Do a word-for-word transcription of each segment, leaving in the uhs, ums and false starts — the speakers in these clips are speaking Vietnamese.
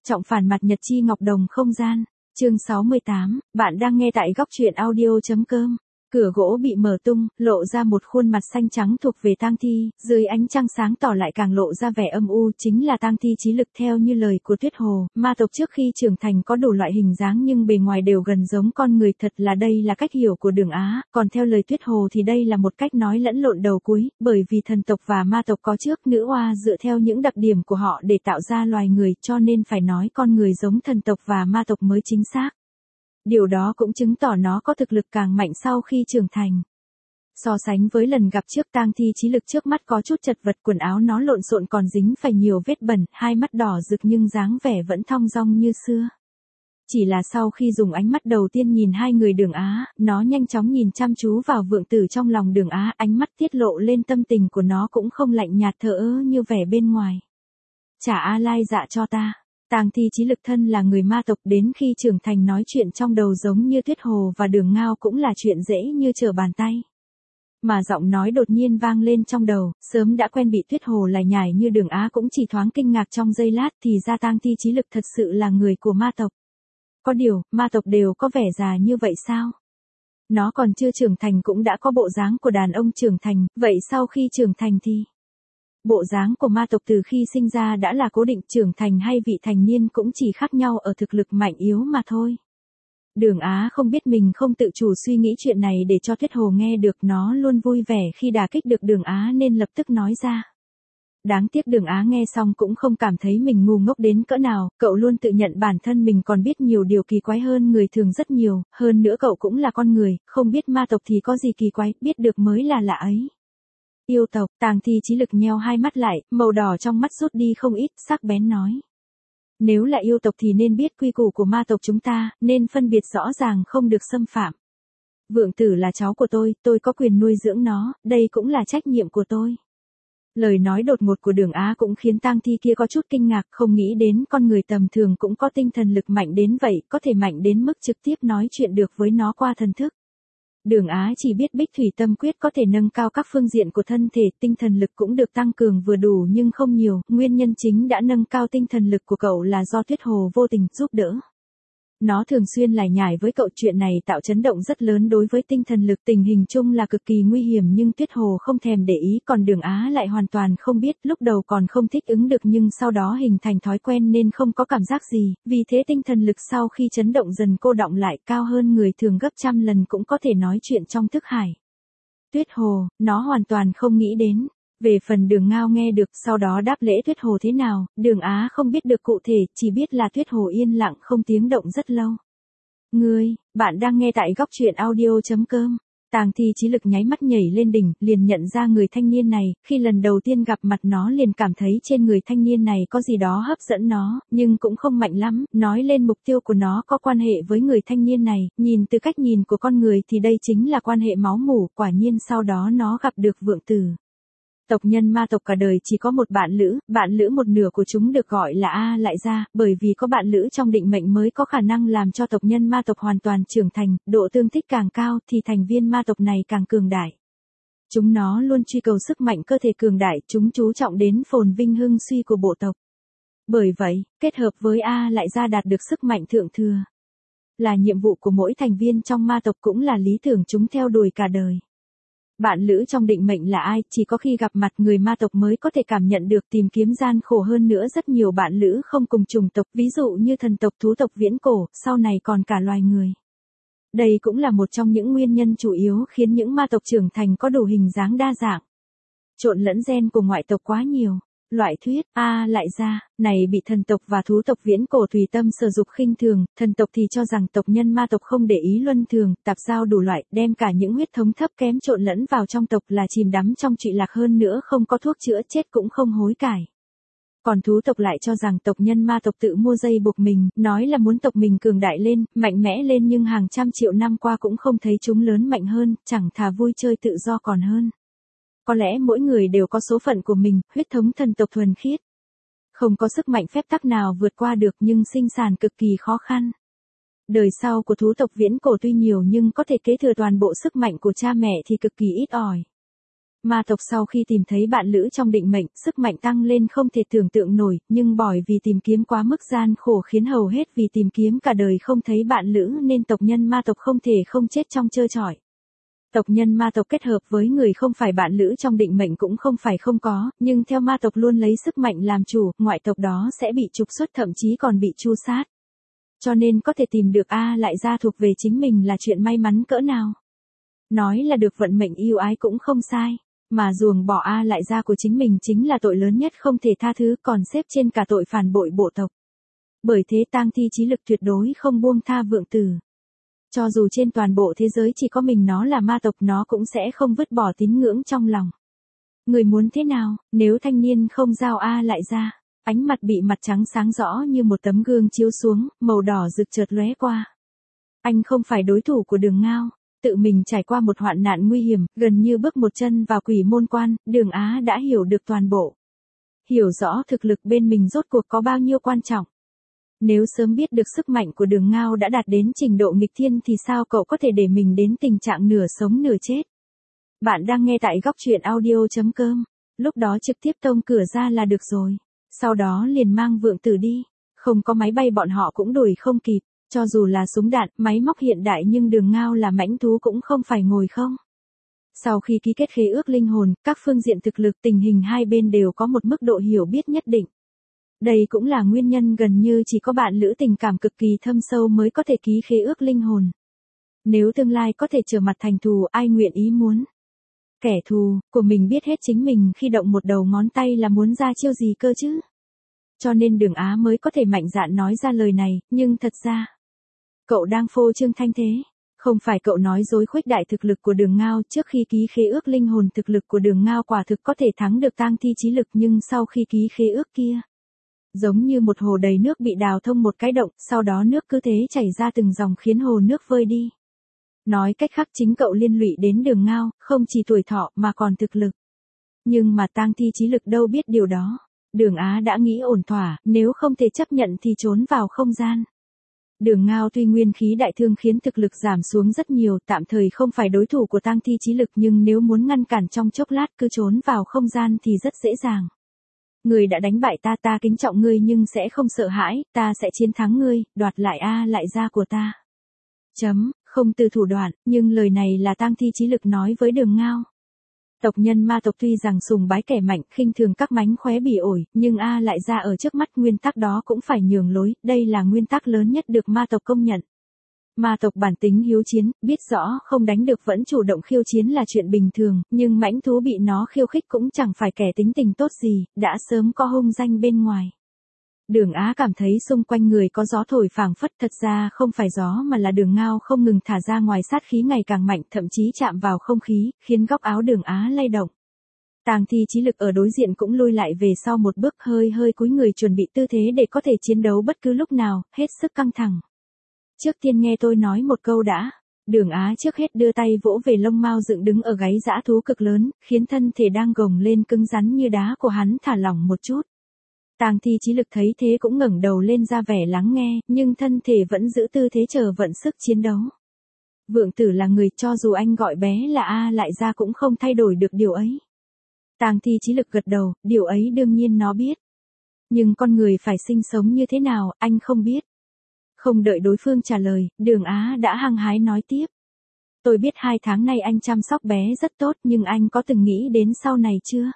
Trọng phản mặt nhật chi ngọc đồng không gian. Chương sáu mươi tám, bạn đang nghe tại góc truyện audio.com. Cửa gỗ bị mở tung, lộ ra một khuôn mặt xanh trắng thuộc về tang thi, dưới ánh trăng sáng tỏ lại càng lộ ra vẻ âm u, chính là tang thi chí lực. Theo như lời của Tuyết Hồ, ma tộc trước khi trưởng thành có đủ loại hình dáng nhưng bề ngoài đều gần giống con người, thật là đây là cách hiểu của Đường Á, còn theo lời Tuyết Hồ thì đây là một cách nói lẫn lộn đầu cuối, bởi vì thần tộc và ma tộc có trước nữ oa dựa theo những đặc điểm của họ để tạo ra loài người, cho nên phải nói con người giống thần tộc và ma tộc mới chính xác. Điều đó cũng chứng tỏ nó có thực lực càng mạnh sau khi trưởng thành. So sánh với lần gặp trước, tang thi chí lực trước mắt có chút chật vật, quần áo nó lộn xộn còn dính phải nhiều vết bẩn, hai mắt đỏ rực nhưng dáng vẻ vẫn thong dong như xưa. Chỉ là sau khi dùng ánh mắt đầu tiên nhìn hai người Đường Á, nó nhanh chóng nhìn chăm chú vào Vượng Tử trong lòng Đường Á, ánh mắt tiết lộ lên tâm tình của nó cũng không lạnh nhạt thờ ơ như vẻ bên ngoài. Trả A Lai dạ cho ta. Tang thi chí lực thân là người ma tộc, đến khi trưởng thành nói chuyện trong đầu giống như Tuyết Hồ và Đường Ngao cũng là chuyện dễ như trở bàn tay. Mà giọng nói đột nhiên vang lên trong đầu, sớm đã quen bị Tuyết Hồ lải nhải như Đường Á cũng chỉ thoáng kinh ngạc trong giây lát, thì ra tang thi chí lực thật sự là người của ma tộc. Có điều, ma tộc đều có vẻ già như vậy sao? Nó còn chưa trưởng thành cũng đã có bộ dáng của đàn ông trưởng thành, vậy sau khi trưởng thành thì... Bộ dáng của ma tộc từ khi sinh ra đã là cố định, trưởng thành hay vị thành niên cũng chỉ khác nhau ở thực lực mạnh yếu mà thôi. Đường Á không biết mình không tự chủ suy nghĩ chuyện này để cho Tuyết Hồ nghe được, nó luôn vui vẻ khi đả kích được Đường Á nên lập tức nói ra. Đáng tiếc Đường Á nghe xong cũng không cảm thấy mình ngu ngốc đến cỡ nào, cậu luôn tự nhận bản thân mình còn biết nhiều điều kỳ quái hơn người thường rất nhiều, hơn nữa cậu cũng là con người, không biết ma tộc thì có gì kỳ quái, biết được mới là lạ ấy. Yêu tộc, tang thi chí lực nheo hai mắt lại, màu đỏ trong mắt rút đi không ít, sắc bén nói. Nếu là yêu tộc thì nên biết quy củ của ma tộc chúng ta, nên phân biệt rõ ràng không được xâm phạm. Vượng Tử là cháu của tôi, tôi có quyền nuôi dưỡng nó, đây cũng là trách nhiệm của tôi. Lời nói đột ngột của Đường Á cũng khiến tang thi kia có chút kinh ngạc, không nghĩ đến con người tầm thường cũng có tinh thần lực mạnh đến vậy, có thể mạnh đến mức trực tiếp nói chuyện được với nó qua thần thức. Đường Á chỉ biết Bích Thủy Tâm Quyết có thể nâng cao các phương diện của thân thể, tinh thần lực cũng được tăng cường vừa đủ nhưng không nhiều, nguyên nhân chính đã nâng cao tinh thần lực của cậu là do Tuyết Hồ vô tình giúp đỡ. Nó thường xuyên lải nhải với cậu, chuyện này tạo chấn động rất lớn đối với tinh thần lực, tình hình chung là cực kỳ nguy hiểm nhưng Tuyết Hồ không thèm để ý, còn Đường Á lại hoàn toàn không biết, lúc đầu còn không thích ứng được nhưng sau đó hình thành thói quen nên không có cảm giác gì, vì thế tinh thần lực sau khi chấn động dần cô đọng lại, cao hơn người thường gấp trăm lần cũng có thể nói chuyện trong thức hải. Tuyết Hồ, nó hoàn toàn không nghĩ đến. Về phần Đường Ngao nghe được, sau đó đáp lễ Tuyết Hồ thế nào, Đường Á không biết được cụ thể, chỉ biết là Tuyết Hồ yên lặng không tiếng động rất lâu. Ngươi, bạn đang nghe tại góc truyện audio.com. Tang thi chí lực nháy mắt nhảy lên đỉnh, liền nhận ra người thanh niên này, khi lần đầu tiên gặp mặt nó liền cảm thấy trên người thanh niên này có gì đó hấp dẫn nó, nhưng cũng không mạnh lắm, nói lên mục tiêu của nó có quan hệ với người thanh niên này, nhìn từ cách nhìn của con người thì đây chính là quan hệ máu mủ, quả nhiên sau đó nó gặp được Vượng Tử. Tộc nhân ma tộc cả đời chỉ có một bạn lữ, bạn lữ một nửa của chúng được gọi là A Lại Gia, bởi vì có bạn lữ trong định mệnh mới có khả năng làm cho tộc nhân ma tộc hoàn toàn trưởng thành, độ tương thích càng cao thì thành viên ma tộc này càng cường đại. Chúng nó luôn truy cầu sức mạnh cơ thể cường đại, chúng chú trọng đến phồn vinh hưng suy của bộ tộc. Bởi vậy, kết hợp với A Lại Gia đạt được sức mạnh thượng thừa. Là nhiệm vụ của mỗi thành viên trong ma tộc, cũng là lý tưởng chúng theo đuổi cả đời. Bạn lữ trong định mệnh là ai, chỉ có khi gặp mặt người ma tộc mới có thể cảm nhận được, tìm kiếm gian khổ hơn nữa, rất nhiều bạn lữ không cùng chủng tộc, ví dụ như thần tộc, thú tộc viễn cổ, sau này còn cả loài người. Đây cũng là một trong những nguyên nhân chủ yếu khiến những ma tộc trưởng thành có đủ hình dáng đa dạng. Trộn lẫn gen của ngoại tộc quá nhiều. Loại thuyết A Lại Gia này bị thần tộc và thú tộc viễn cổ tùy tâm sử dụng khinh thường, thần tộc thì cho rằng tộc nhân ma tộc không để ý luân thường, tạp giao đủ loại, đem cả những huyết thống thấp kém trộn lẫn vào trong tộc là chìm đắm trong trụy lạc, hơn nữa không có thuốc chữa chết cũng không hối cải. Còn thú tộc lại cho rằng tộc nhân ma tộc tự mua dây buộc mình, nói là muốn tộc mình cường đại lên, mạnh mẽ lên, nhưng hàng trăm triệu năm qua cũng không thấy chúng lớn mạnh hơn, chẳng thà vui chơi tự do còn hơn. Có lẽ mỗi người đều có số phận của mình, huyết thống thần tộc thuần khiết. Không có sức mạnh phép tắc nào vượt qua được, nhưng sinh sản cực kỳ khó khăn. Đời sau của thú tộc viễn cổ tuy nhiều nhưng có thể kế thừa toàn bộ sức mạnh của cha mẹ thì cực kỳ ít ỏi. Ma tộc sau khi tìm thấy bạn lữ trong định mệnh, sức mạnh tăng lên không thể tưởng tượng nổi, nhưng bởi vì tìm kiếm quá mức gian khổ khiến hầu hết vì tìm kiếm cả đời không thấy bạn lữ nên tộc nhân ma tộc không thể không chết trong trơ trọi. Tộc nhân ma tộc kết hợp với người không phải bạn lữ trong định mệnh cũng không phải không có, nhưng theo ma tộc luôn lấy sức mạnh làm chủ, ngoại tộc đó sẽ bị trục xuất thậm chí còn bị tru sát. Cho nên có thể tìm được A lại gia thuộc về chính mình là chuyện may mắn cỡ nào. Nói là được vận mệnh yêu ái cũng không sai, mà ruồng bỏ A lại gia của chính mình chính là tội lớn nhất không thể tha thứ, còn xếp trên cả tội phản bội bộ tộc. Bởi thế tang thi chí lực tuyệt đối không buông tha Vượng Tử. Cho dù trên toàn bộ thế giới chỉ có mình nó là ma tộc, nó cũng sẽ không vứt bỏ tín ngưỡng trong lòng. Người muốn thế nào, nếu thanh niên không giao A lại ra, ánh mặt bị mặt trắng sáng rõ như một tấm gương chiếu xuống, màu đỏ rực chợt lóe qua. Anh không phải đối thủ của Đường Ngao, tự mình trải qua một hoạn nạn nguy hiểm, gần như bước một chân vào quỷ môn quan, Đường Á đã hiểu được toàn bộ. Hiểu rõ thực lực bên mình rốt cuộc có bao nhiêu quan trọng. Nếu sớm biết được sức mạnh của Đường Ngao đã đạt đến trình độ nghịch thiên thì sao cậu có thể để mình đến tình trạng nửa sống nửa chết. Bạn đang nghe tại góc truyện audio.com. Lúc đó trực tiếp tông cửa ra là được rồi. Sau đó liền mang Vượng Tử đi. Không có máy bay bọn họ cũng đuổi không kịp. Cho dù là súng đạn, máy móc hiện đại nhưng Đường Ngao là mãnh thú cũng không phải ngồi không. Sau khi ký kết khế ước linh hồn, các phương diện thực lực tình hình hai bên đều có một mức độ hiểu biết nhất định. Đây cũng là nguyên nhân gần như chỉ có bạn lữ tình cảm cực kỳ thâm sâu mới có thể ký khế ước linh hồn. Nếu tương lai có thể trở mặt thành thù, ai nguyện ý muốn. Kẻ thù của mình biết hết chính mình khi động một đầu ngón tay là muốn ra chiêu gì cơ chứ. Cho nên Đường Á mới có thể mạnh dạn nói ra lời này, nhưng thật ra, cậu đang phô trương thanh thế. Không phải cậu nói dối khuếch đại thực lực của Đường Ngao, trước khi ký khế ước linh hồn thực lực của Đường Ngao quả thực có thể thắng được tang thi chí lực, nhưng sau khi ký khế ước kia, giống như một hồ đầy nước bị đào thông một cái động, sau đó nước cứ thế chảy ra từng dòng khiến hồ nước vơi đi. Nói cách khác chính cậu liên lụy đến Đường Ngao, không chỉ tuổi thọ mà còn thực lực. Nhưng mà tang thi chí lực đâu biết điều đó. Đường Á đã nghĩ ổn thỏa, nếu không thể chấp nhận thì trốn vào không gian. Đường Ngao tuy nguyên khí đại thương khiến thực lực giảm xuống rất nhiều, tạm thời không phải đối thủ của tang thi chí lực, nhưng nếu muốn ngăn cản trong chốc lát cứ trốn vào không gian thì rất dễ dàng. Người đã đánh bại ta, ta kính trọng ngươi nhưng sẽ không sợ hãi, ta sẽ chiến thắng ngươi, đoạt lại A lại gia của ta. Chấm, không từ thủ đoạn, nhưng lời này là tang thi chí lực nói với Đường Ngao. Tộc nhân ma tộc tuy rằng sùng bái kẻ mạnh, khinh thường các mánh khóe bỉ ổi, nhưng A lại gia ở trước mắt nguyên tắc đó cũng phải nhường lối, đây là nguyên tắc lớn nhất được ma tộc công nhận. Ma tộc bản tính hiếu chiến, biết rõ không đánh được vẫn chủ động khiêu chiến là chuyện bình thường, nhưng mãnh thú bị nó khiêu khích cũng chẳng phải kẻ tính tình tốt gì, đã sớm có hung danh bên ngoài. Đường Á cảm thấy xung quanh người có gió thổi phảng phất, thật ra không phải gió mà là Đường Ngao không ngừng thả ra ngoài sát khí ngày càng mạnh, thậm chí chạm vào không khí, khiến góc áo Đường Á lay động. Tang thi chí lực ở đối diện cũng lui lại về sau một bước, hơi hơi cúi người chuẩn bị tư thế để có thể chiến đấu bất cứ lúc nào, hết sức căng thẳng. Trước tiên nghe tôi nói một câu đã. Đường Á trước hết đưa tay vỗ về lông mao dựng đứng ở gáy dã thú cực lớn, khiến thân thể đang gồng lên cứng rắn như đá của hắn thả lỏng một chút. Tang thi chí lực thấy thế cũng ngẩng đầu lên ra vẻ lắng nghe, nhưng thân thể vẫn giữ tư thế chờ vận sức chiến đấu. Vượng Tử là người, cho dù anh gọi bé là A lại gia cũng không thay đổi được điều ấy. Tang thi chí lực gật đầu, điều ấy đương nhiên nó biết. Nhưng con người phải sinh sống như thế nào, anh không biết. Không đợi đối phương trả lời, Đường Á đã hăng hái nói tiếp. Tôi biết hai tháng nay anh chăm sóc bé rất tốt, nhưng anh có từng nghĩ đến sau này chưa?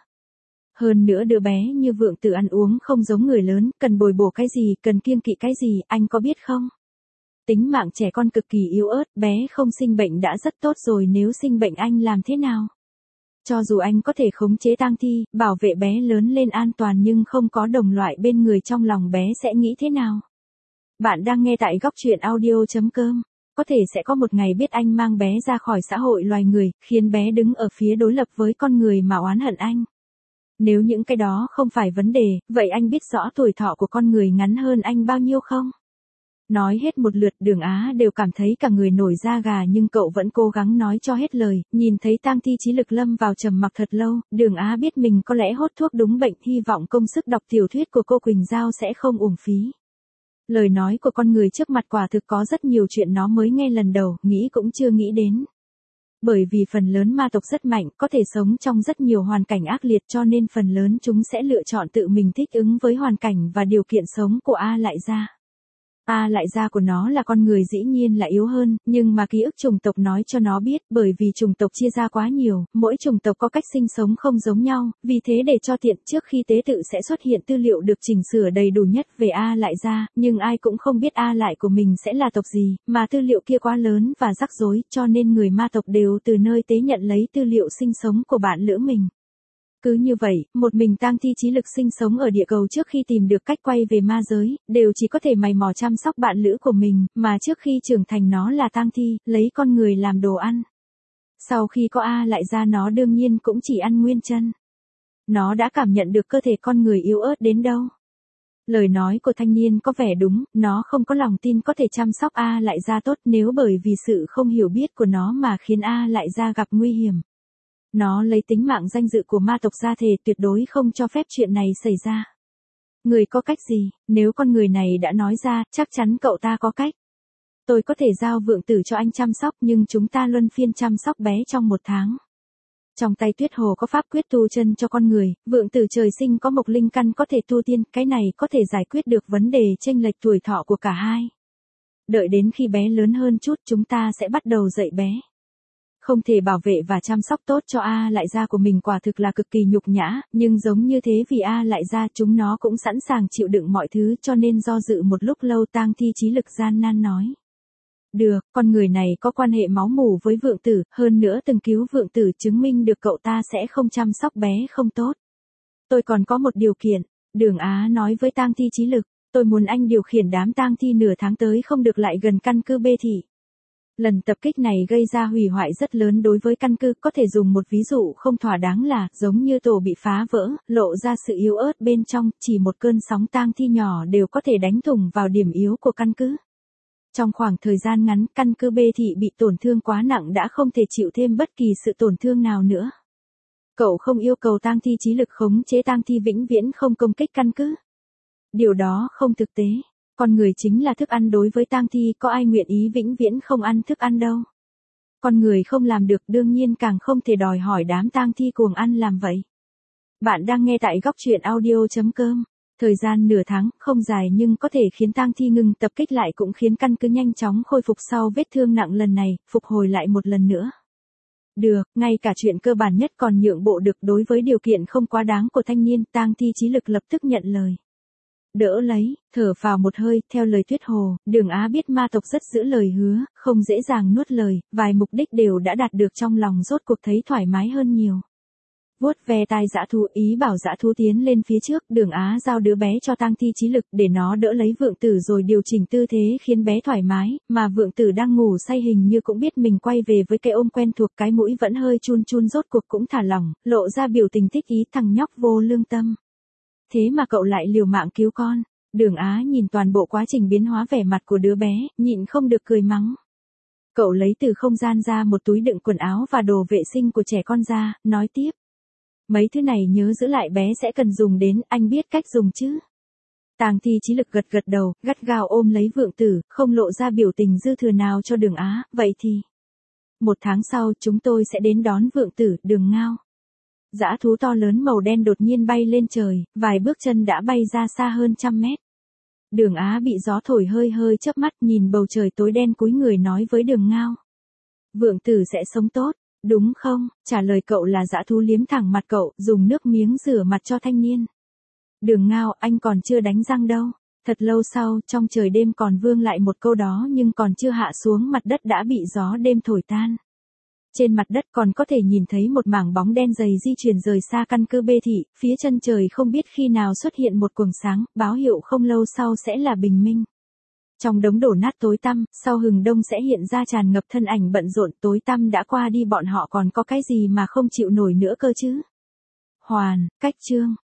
Hơn nữa đứa bé như Vượng Tử ăn uống không giống người lớn, cần bồi bổ cái gì, cần kiêng kỵ cái gì, anh có biết không? Tính mạng trẻ con cực kỳ yếu ớt, bé không sinh bệnh đã rất tốt rồi, nếu sinh bệnh anh làm thế nào? Cho dù anh có thể khống chế tang thi, bảo vệ bé lớn lên an toàn nhưng không có đồng loại bên người, trong lòng bé sẽ nghĩ thế nào? Bạn đang nghe tại góc truyện audio.com. Có thể sẽ có một ngày biết anh mang bé ra khỏi xã hội loài người, khiến bé đứng ở phía đối lập với con người mà oán hận anh. Nếu những cái đó không phải vấn đề, vậy anh biết rõ tuổi thọ của con người ngắn hơn anh bao nhiêu không? Nói hết một lượt, Đường Á đều cảm thấy cả người nổi da gà, nhưng cậu vẫn cố gắng nói cho hết lời. Nhìn thấy tang thi chí lực lâm vào trầm mặc thật lâu, Đường Á biết mình có lẽ hốt thuốc đúng bệnh, hy vọng công sức đọc tiểu thuyết của cô Quỳnh Giao sẽ không uổng phí. Lời nói của con người trước mặt quả thực có rất nhiều chuyện nó mới nghe lần đầu, nghĩ cũng chưa nghĩ đến. Bởi vì phần lớn ma tộc rất mạnh, có thể sống trong rất nhiều hoàn cảnh ác liệt cho nên phần lớn chúng sẽ lựa chọn tự mình thích ứng với hoàn cảnh và điều kiện sống của A lại gia. A lại gia của nó là con người dĩ nhiên là yếu hơn, nhưng mà ký ức chủng tộc nói cho nó biết bởi vì chủng tộc chia ra quá nhiều, mỗi chủng tộc có cách sinh sống không giống nhau, vì thế để cho tiện trước khi tế tự sẽ xuất hiện tư liệu được chỉnh sửa đầy đủ nhất về A lại gia, nhưng ai cũng không biết A lại của mình sẽ là tộc gì, mà tư liệu kia quá lớn và rắc rối cho nên người ma tộc đều từ nơi tế nhận lấy tư liệu sinh sống của bạn lữ mình. Cứ như vậy, một mình tang thi trí lực sinh sống ở địa cầu trước khi tìm được cách quay về ma giới, đều chỉ có thể mày mò chăm sóc bạn lữ của mình, mà trước khi trưởng thành nó là tang thi, lấy con người làm đồ ăn. Sau khi có A lại gia nó đương nhiên cũng chỉ ăn nguyên chân. Nó đã cảm nhận được cơ thể con người yếu ớt đến đâu. Lời nói của thanh niên có vẻ đúng, nó không có lòng tin có thể chăm sóc A lại gia tốt nếu bởi vì sự không hiểu biết của nó mà khiến A lại gia gặp nguy hiểm. Nó lấy tính mạng danh dự của ma tộc ra thề tuyệt đối không cho phép chuyện này xảy ra. Người có cách gì, nếu con người này đã nói ra, chắc chắn cậu ta có cách. Tôi có thể giao vượng tử cho anh chăm sóc nhưng chúng ta luân phiên chăm sóc bé trong một tháng. Trong tay Tuyết Hồ có pháp quyết tu chân cho con người, vượng tử trời sinh có mộc linh căn có thể tu tiên, cái này có thể giải quyết được vấn đề chênh lệch tuổi thọ của cả hai. Đợi đến khi bé lớn hơn chút chúng ta sẽ bắt đầu dạy bé. Không thể bảo vệ và chăm sóc tốt cho A lại gia của mình quả thực là cực kỳ nhục nhã, nhưng giống như thế vì A lại gia chúng nó cũng sẵn sàng chịu đựng mọi thứ cho nên do dự một lúc lâu tang thi trí lực gian nan nói. Được, con người này có quan hệ máu mủ với vượng tử, hơn nữa từng cứu vượng tử chứng minh được cậu ta sẽ không chăm sóc bé không tốt. Tôi còn có một điều kiện, Đường Á nói với tang thi trí lực, tôi muốn anh điều khiển đám tang thi nửa tháng tới không được lại gần căn cứ Bê Thị. Lần tập kích này gây ra hủy hoại rất lớn đối với căn cứ, có thể dùng một ví dụ không thỏa đáng là, giống như tổ bị phá vỡ, lộ ra sự yếu ớt bên trong, chỉ một cơn sóng tang thi nhỏ đều có thể đánh thủng vào điểm yếu của căn cứ. Trong khoảng thời gian ngắn, căn cứ Bê Thị bị tổn thương quá nặng đã không thể chịu thêm bất kỳ sự tổn thương nào nữa. Cậu không yêu cầu tang thi trí lực khống chế tang thi vĩnh viễn không công kích căn cứ. Điều đó không thực tế. Con người chính là thức ăn đối với tang thi, có ai nguyện ý vĩnh viễn không ăn thức ăn đâu. Con người không làm được đương nhiên càng không thể đòi hỏi đám tang thi cuồng ăn làm vậy. Bạn đang nghe tại góc truyện audio chấm com. Thời gian nửa tháng, không dài nhưng có thể khiến tang thi ngừng tập kích lại cũng khiến căn cứ nhanh chóng khôi phục sau vết thương nặng lần này, phục hồi lại một lần nữa. Được, ngay cả chuyện cơ bản nhất còn nhượng bộ được đối với điều kiện không quá đáng của thanh niên, tang thi trí lực lập tức nhận lời. Đỡ lấy, thở vào một hơi, theo lời Tuyết Hồ, Đường Á biết ma tộc rất giữ lời hứa, không dễ dàng nuốt lời, vài mục đích đều đã đạt được trong lòng rốt cuộc thấy thoải mái hơn nhiều. Vuốt ve tai dã thú ý bảo dã thú tiến lên phía trước, Đường Á giao đứa bé cho tang thi trí lực để nó đỡ lấy vượng tử rồi điều chỉnh tư thế khiến bé thoải mái, mà vượng tử đang ngủ say hình như cũng biết mình quay về với cái ôm quen thuộc, cái mũi vẫn hơi chun chun rốt cuộc cũng thả lỏng, lộ ra biểu tình thích ý, thằng nhóc vô lương tâm. Thế mà cậu lại liều mạng cứu con. Đường Á nhìn toàn bộ quá trình biến hóa vẻ mặt của đứa bé, nhịn không được cười mắng. Cậu lấy từ không gian ra một túi đựng quần áo và đồ vệ sinh của trẻ con ra, nói tiếp. Mấy thứ này nhớ giữ lại bé sẽ cần dùng đến, anh biết cách dùng chứ. Tang thi trí lực gật gật đầu, gắt gao ôm lấy vượng tử, không lộ ra biểu tình dư thừa nào cho Đường Á, vậy thì. Một tháng sau chúng tôi sẽ đến đón vượng tử, Đường Ngao. Dã thú to lớn màu đen đột nhiên bay lên trời, vài bước chân đã bay ra xa hơn trăm mét. Đường Á bị gió thổi hơi hơi chớp mắt nhìn bầu trời tối đen cúi người nói với Đường Ngao. Vượng tử sẽ sống tốt, đúng không? Trả lời cậu là dã thú liếm thẳng mặt cậu, dùng nước miếng rửa mặt cho thanh niên. Đường Ngao, anh còn chưa đánh răng đâu. Thật lâu sau, trong trời đêm còn vương lại một câu đó nhưng còn chưa hạ xuống mặt đất đã bị gió đêm thổi tan. Trên mặt đất còn có thể nhìn thấy một mảng bóng đen dày di chuyển rời xa căn cứ Bê Thị, phía chân trời không biết khi nào xuất hiện một quầng sáng, báo hiệu không lâu sau sẽ là bình minh. Trong đống đổ nát tối tăm, sau hừng đông sẽ hiện ra tràn ngập thân ảnh bận rộn, tối tăm đã qua đi bọn họ còn có cái gì mà không chịu nổi nữa cơ chứ. Hoàn, cách chương.